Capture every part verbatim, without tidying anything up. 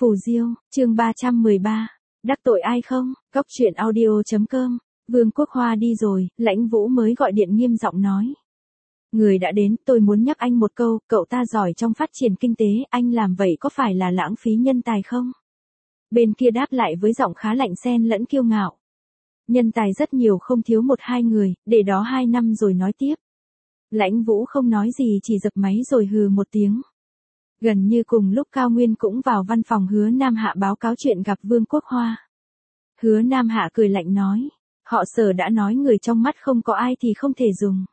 Phù Diêu, chương ba trăm mười ba. Đắc tội ai không? Góc truyện audio chấm com. Vương Quốc Hoa đi rồi, Lãnh Vũ mới gọi điện nghiêm giọng nói. Người đã đến, tôi muốn nhắc anh một câu, cậu ta giỏi trong phát triển kinh tế, anh làm vậy có phải là lãng phí nhân tài không? Bên kia đáp lại với giọng khá lạnh xen lẫn kiêu ngạo. Nhân tài rất nhiều không thiếu một hai người, để đó hai năm rồi nói tiếp. Lãnh Vũ không nói gì chỉ dập máy rồi hừ một tiếng. Gần như cùng lúc Cao Nguyên cũng vào văn phòng Hứa Nam Hạ báo cáo chuyện gặp Vương Quốc Hoa. Hứa Nam Hạ cười lạnh nói, họ Sở đã nói người trong mắt không có ai thì không thể dùng.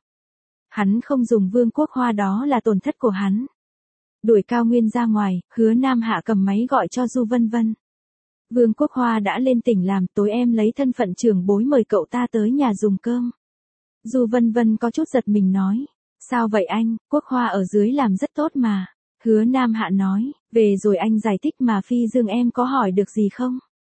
Hắn không dùng Vương Quốc Hoa đó là tổn thất của hắn. Đuổi Cao Nguyên ra ngoài, Hứa Nam Hạ cầm máy gọi cho Du Vân Vân. Vương Quốc Hoa đã lên tỉnh làm, tối em lấy thân phận trưởng bối mời cậu ta tới nhà dùng cơm. Du Vân Vân có chút giật mình nói, sao vậy anh, Quốc Hoa ở dưới làm rất tốt mà. Hứa Nam Hạ nói, về rồi anh giải thích mà Phi Dương em có hỏi được gì không?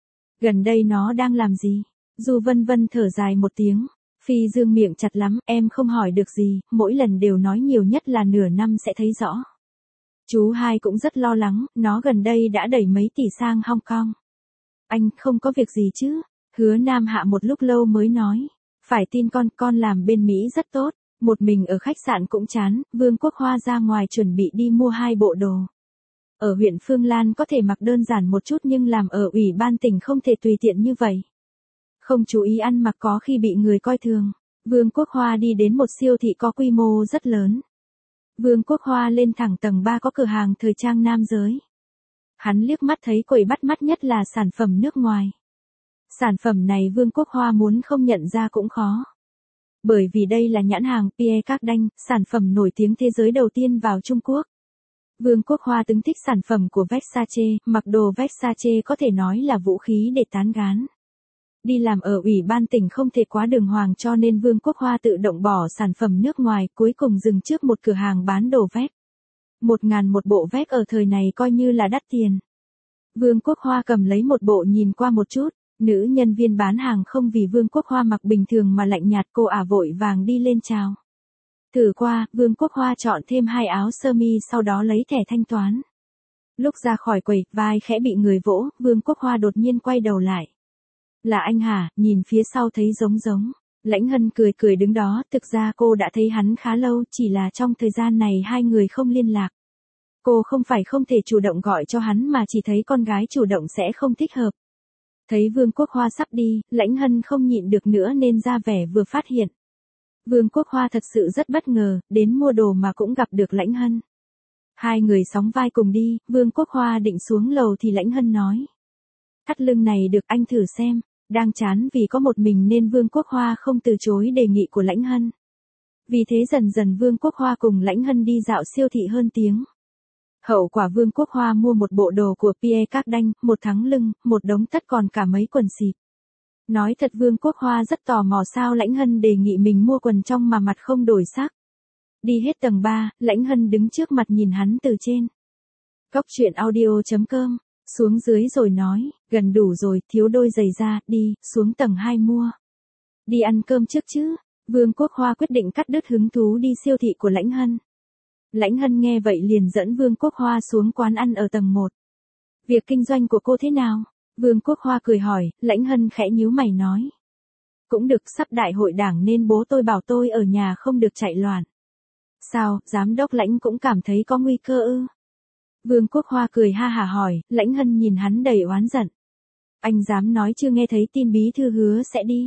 Gần đây nó đang làm gì? Du Vân Vân thở dài một tiếng, Phi Dương miệng chặt lắm, em không hỏi được gì, mỗi lần đều nói nhiều nhất là nửa năm sẽ thấy rõ. Chú hai cũng rất lo lắng, nó gần đây đã đẩy mấy tỷ sang Hong Kong. Anh không có việc gì chứ? Hứa Nam Hạ một lúc lâu mới nói, phải tin con, con làm bên Mỹ rất tốt. Một mình ở khách sạn cũng chán, Vương Quốc Hoa ra ngoài chuẩn bị đi mua hai bộ đồ. Ở huyện Phương Lan có thể mặc đơn giản một chút nhưng làm ở ủy ban tỉnh không thể tùy tiện như vậy. Không chú ý ăn mặc có khi bị người coi thường. Vương Quốc Hoa đi đến một siêu thị có quy mô rất lớn. Vương Quốc Hoa lên thẳng tầng ba có cửa hàng thời trang nam giới. Hắn liếc mắt thấy quầy bắt mắt nhất là sản phẩm nước ngoài. Sản phẩm này Vương Quốc Hoa muốn không nhận ra cũng khó. Bởi vì đây là nhãn hàng Pierre Cardin, sản phẩm nổi tiếng thế giới đầu tiên vào Trung Quốc. Vương Quốc Hoa từng thích sản phẩm của Versace, mặc đồ Versace có thể nói là vũ khí để tán gái. Đi làm ở ủy ban tỉnh không thể quá đường hoàng cho nên Vương Quốc Hoa tự động bỏ sản phẩm nước ngoài, cuối cùng dừng trước một cửa hàng bán đồ vest. Một ngàn một bộ vest ở thời này coi như là đắt tiền. Vương Quốc Hoa cầm lấy một bộ nhìn qua một chút. Nữ nhân viên bán hàng không vì Vương Quốc Hoa mặc bình thường mà lạnh nhạt, cô ả vội vàng đi lên chào. Thử qua, Vương Quốc Hoa chọn thêm hai áo sơ mi sau đó lấy thẻ thanh toán. Lúc ra khỏi quầy, vai khẽ bị người vỗ, Vương Quốc Hoa đột nhiên quay đầu lại. Là anh hả, nhìn phía sau thấy giống giống. Lãnh Hân cười cười đứng đó, thực ra cô đã thấy hắn khá lâu, chỉ là trong thời gian này hai người không liên lạc. Cô không phải không thể chủ động gọi cho hắn mà chỉ thấy con gái chủ động sẽ không thích hợp. Thấy Vương Quốc Hoa sắp đi, Lãnh Hân không nhịn được nữa nên ra vẻ vừa phát hiện. Vương Quốc Hoa thật sự rất bất ngờ, đến mua đồ mà cũng gặp được Lãnh Hân. Hai người sóng vai cùng đi, Vương Quốc Hoa định xuống lầu thì Lãnh Hân nói. Thắt lưng này được anh thử xem, đang chán vì có một mình nên Vương Quốc Hoa không từ chối đề nghị của Lãnh Hân. Vì thế dần dần Vương Quốc Hoa cùng Lãnh Hân đi dạo siêu thị hơn tiếng. Hậu quả Vương Quốc Hoa mua một bộ đồ của Pierre Cardin, một thắng lưng, một đống tất còn cả mấy quần xịp. Nói thật Vương Quốc Hoa rất tò mò sao Lãnh Hân đề nghị mình mua quần trong mà mặt không đổi sắc. Đi hết tầng ba, Lãnh Hân đứng trước mặt nhìn hắn từ trên. Góc truyện audio chấm com, xuống dưới rồi nói, gần đủ rồi, thiếu đôi giày da, đi, xuống tầng hai mua. Đi ăn cơm trước chứ, Vương Quốc Hoa quyết định cắt đứt hứng thú đi siêu thị của Lãnh Hân. Lãnh Hân nghe vậy liền dẫn Vương Quốc Hoa xuống quán ăn ở tầng một. Việc kinh doanh của cô thế nào? Vương Quốc Hoa cười hỏi, Lãnh Hân khẽ nhíu mày nói. Cũng được, sắp đại hội đảng nên bố tôi bảo tôi ở nhà không được chạy loạn. Sao, giám đốc Lãnh cũng cảm thấy có nguy cơ ư? Vương Quốc Hoa cười ha hả hỏi, Lãnh Hân nhìn hắn đầy oán giận. Anh dám nói chưa nghe thấy tin bí thư Hứa sẽ đi.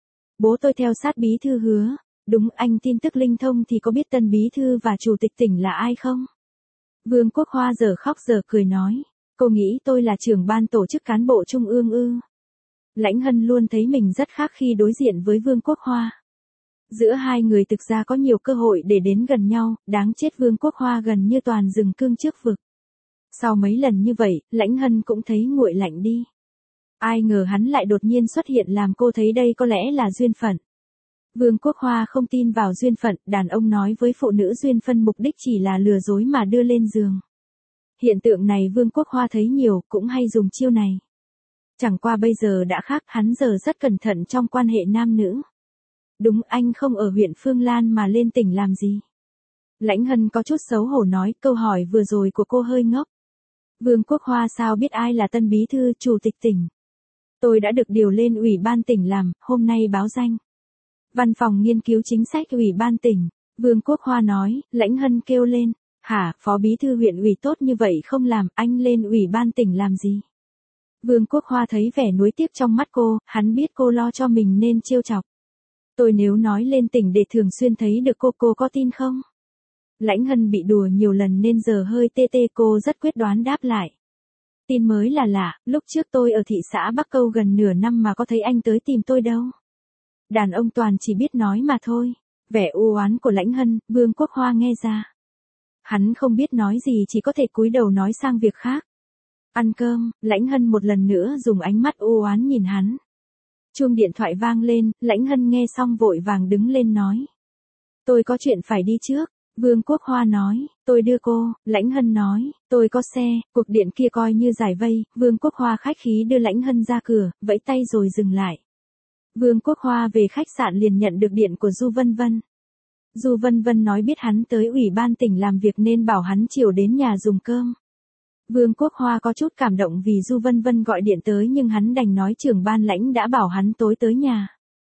Bố tôi theo sát bí thư Hứa. Đúng, anh tin tức linh thông thì có biết tân bí thư và chủ tịch tỉnh là ai không? Vương Quốc Hoa giờ khóc giờ cười nói, cô nghĩ tôi là trưởng ban tổ chức cán bộ trung ương ư? Lãnh Hân luôn thấy mình rất khác khi đối diện với Vương Quốc Hoa. Giữa hai người thực ra có nhiều cơ hội để đến gần nhau, đáng chết Vương Quốc Hoa gần như toàn rừng cương trước vực. Sau mấy lần như vậy, Lãnh Hân cũng thấy nguội lạnh đi. Ai ngờ hắn lại đột nhiên xuất hiện làm cô thấy đây có lẽ là duyên phận. Vương Quốc Hoa không tin vào duyên phận, đàn ông nói với phụ nữ duyên phận mục đích chỉ là lừa dối mà đưa lên giường. Hiện tượng này Vương Quốc Hoa thấy nhiều, cũng hay dùng chiêu này. Chẳng qua bây giờ đã khác, hắn giờ rất cẩn thận trong quan hệ nam nữ. Đúng, anh không ở huyện Phương Lan mà lên tỉnh làm gì? Lãnh Hân có chút xấu hổ nói, câu hỏi vừa rồi của cô hơi ngốc. Vương Quốc Hoa sao biết ai là tân bí thư chủ tịch tỉnh. Tôi đã được điều lên ủy ban tỉnh làm, hôm nay báo danh. Văn phòng nghiên cứu chính sách ủy ban tỉnh. Vương Quốc Hoa nói, Lãnh Hân kêu lên. Hả, phó bí thư huyện ủy tốt như vậy không làm, anh lên ủy ban tỉnh làm gì? Vương Quốc Hoa thấy vẻ nuối tiếc trong mắt cô, hắn biết cô lo cho mình nên trêu chọc. Tôi nếu nói lên tỉnh để thường xuyên thấy được cô, cô có tin không? Lãnh Hân bị đùa nhiều lần nên giờ hơi tê tê, cô rất quyết đoán đáp lại. Tin mới là lạ, lúc trước tôi ở thị xã Bắc Câu gần nửa năm mà có thấy anh tới tìm tôi đâu. Đàn ông toàn chỉ biết nói mà thôi. Vẻ u oán của Lãnh Hân, Vương Quốc Hoa nghe ra. Hắn không biết nói gì, chỉ có thể cúi đầu nói sang việc khác. Ăn cơm, Lãnh Hân một lần nữa dùng ánh mắt u oán nhìn hắn. Chuông điện thoại vang lên, Lãnh Hân nghe xong vội vàng đứng lên nói. Tôi có chuyện phải đi trước. Vương Quốc Hoa nói, tôi đưa cô. Lãnh Hân nói, tôi có xe. Cuộc điện kia coi như giải vây. Vương Quốc Hoa khách khí đưa Lãnh Hân ra cửa, vẫy tay rồi dừng lại. Vương Quốc Hoa về khách sạn liền nhận được điện của Du Vân Vân. Du Vân Vân nói biết hắn tới ủy ban tỉnh làm việc nên bảo hắn chiều đến nhà dùng cơm. Vương Quốc Hoa có chút cảm động vì Du Vân Vân gọi điện tới nhưng hắn đành nói trưởng ban lãnh đã bảo hắn tối tới nhà.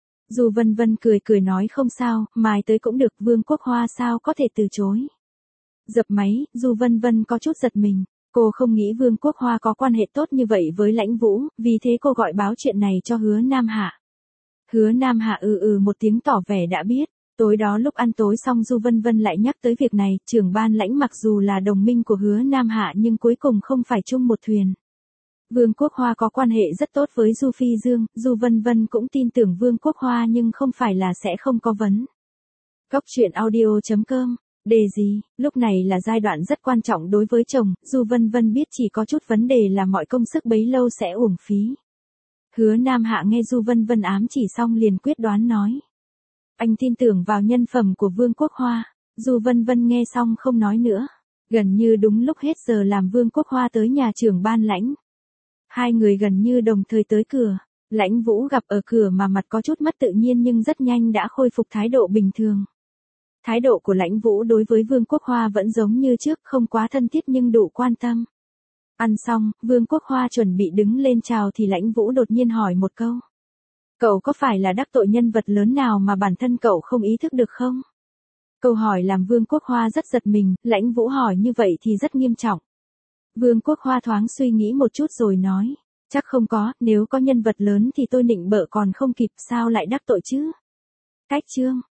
Du Vân Vân cười cười nói không sao, mai tới cũng được. Vương Quốc Hoa sao có thể từ chối. Dập máy, Du Vân Vân có chút giật mình. Cô không nghĩ Vương Quốc Hoa có quan hệ tốt như vậy với Lãnh Vũ, vì thế cô gọi báo chuyện này cho Hứa Nam Hạ. Hứa Nam Hạ ừ ừ một tiếng tỏ vẻ đã biết. Tối đó lúc ăn tối xong Du Vân Vân lại nhắc tới việc này, trưởng ban lãnh mặc dù là đồng minh của Hứa Nam Hạ nhưng cuối cùng không phải chung một thuyền. Vương Quốc Hoa có quan hệ rất tốt với Du Phi Dương, Du Vân Vân cũng tin tưởng Vương Quốc Hoa nhưng không phải là sẽ không có vấn. Góc truyện audio chấm com, đề gì, lúc này là giai đoạn rất quan trọng đối với chồng, Du Vân Vân biết chỉ có chút vấn đề là mọi công sức bấy lâu sẽ uổng phí. Hứa Nam Hạ nghe Du Vân Vân ám chỉ xong liền quyết đoán nói. Anh tin tưởng vào nhân phẩm của Vương Quốc Hoa. Du Vân Vân nghe xong không nói nữa. Gần như đúng lúc hết giờ làm Vương Quốc Hoa tới nhà trưởng ban lãnh. Hai người gần như đồng thời tới cửa. Lãnh Vũ gặp ở cửa mà mặt có chút mất tự nhiên nhưng rất nhanh đã khôi phục thái độ bình thường. Thái độ của Lãnh Vũ đối với Vương Quốc Hoa vẫn giống như trước, không quá thân thiết nhưng đủ quan tâm. Ăn xong, Vương Quốc Hoa chuẩn bị đứng lên chào thì Lãnh Vũ đột nhiên hỏi một câu. Cậu có phải là đắc tội nhân vật lớn nào mà bản thân cậu không ý thức được không? Câu hỏi làm Vương Quốc Hoa rất giật mình, Lãnh Vũ hỏi như vậy thì rất nghiêm trọng. Vương Quốc Hoa thoáng suy nghĩ một chút rồi nói, chắc không có, nếu có nhân vật lớn thì tôi nịnh bợ còn không kịp, sao lại đắc tội chứ? Cách chương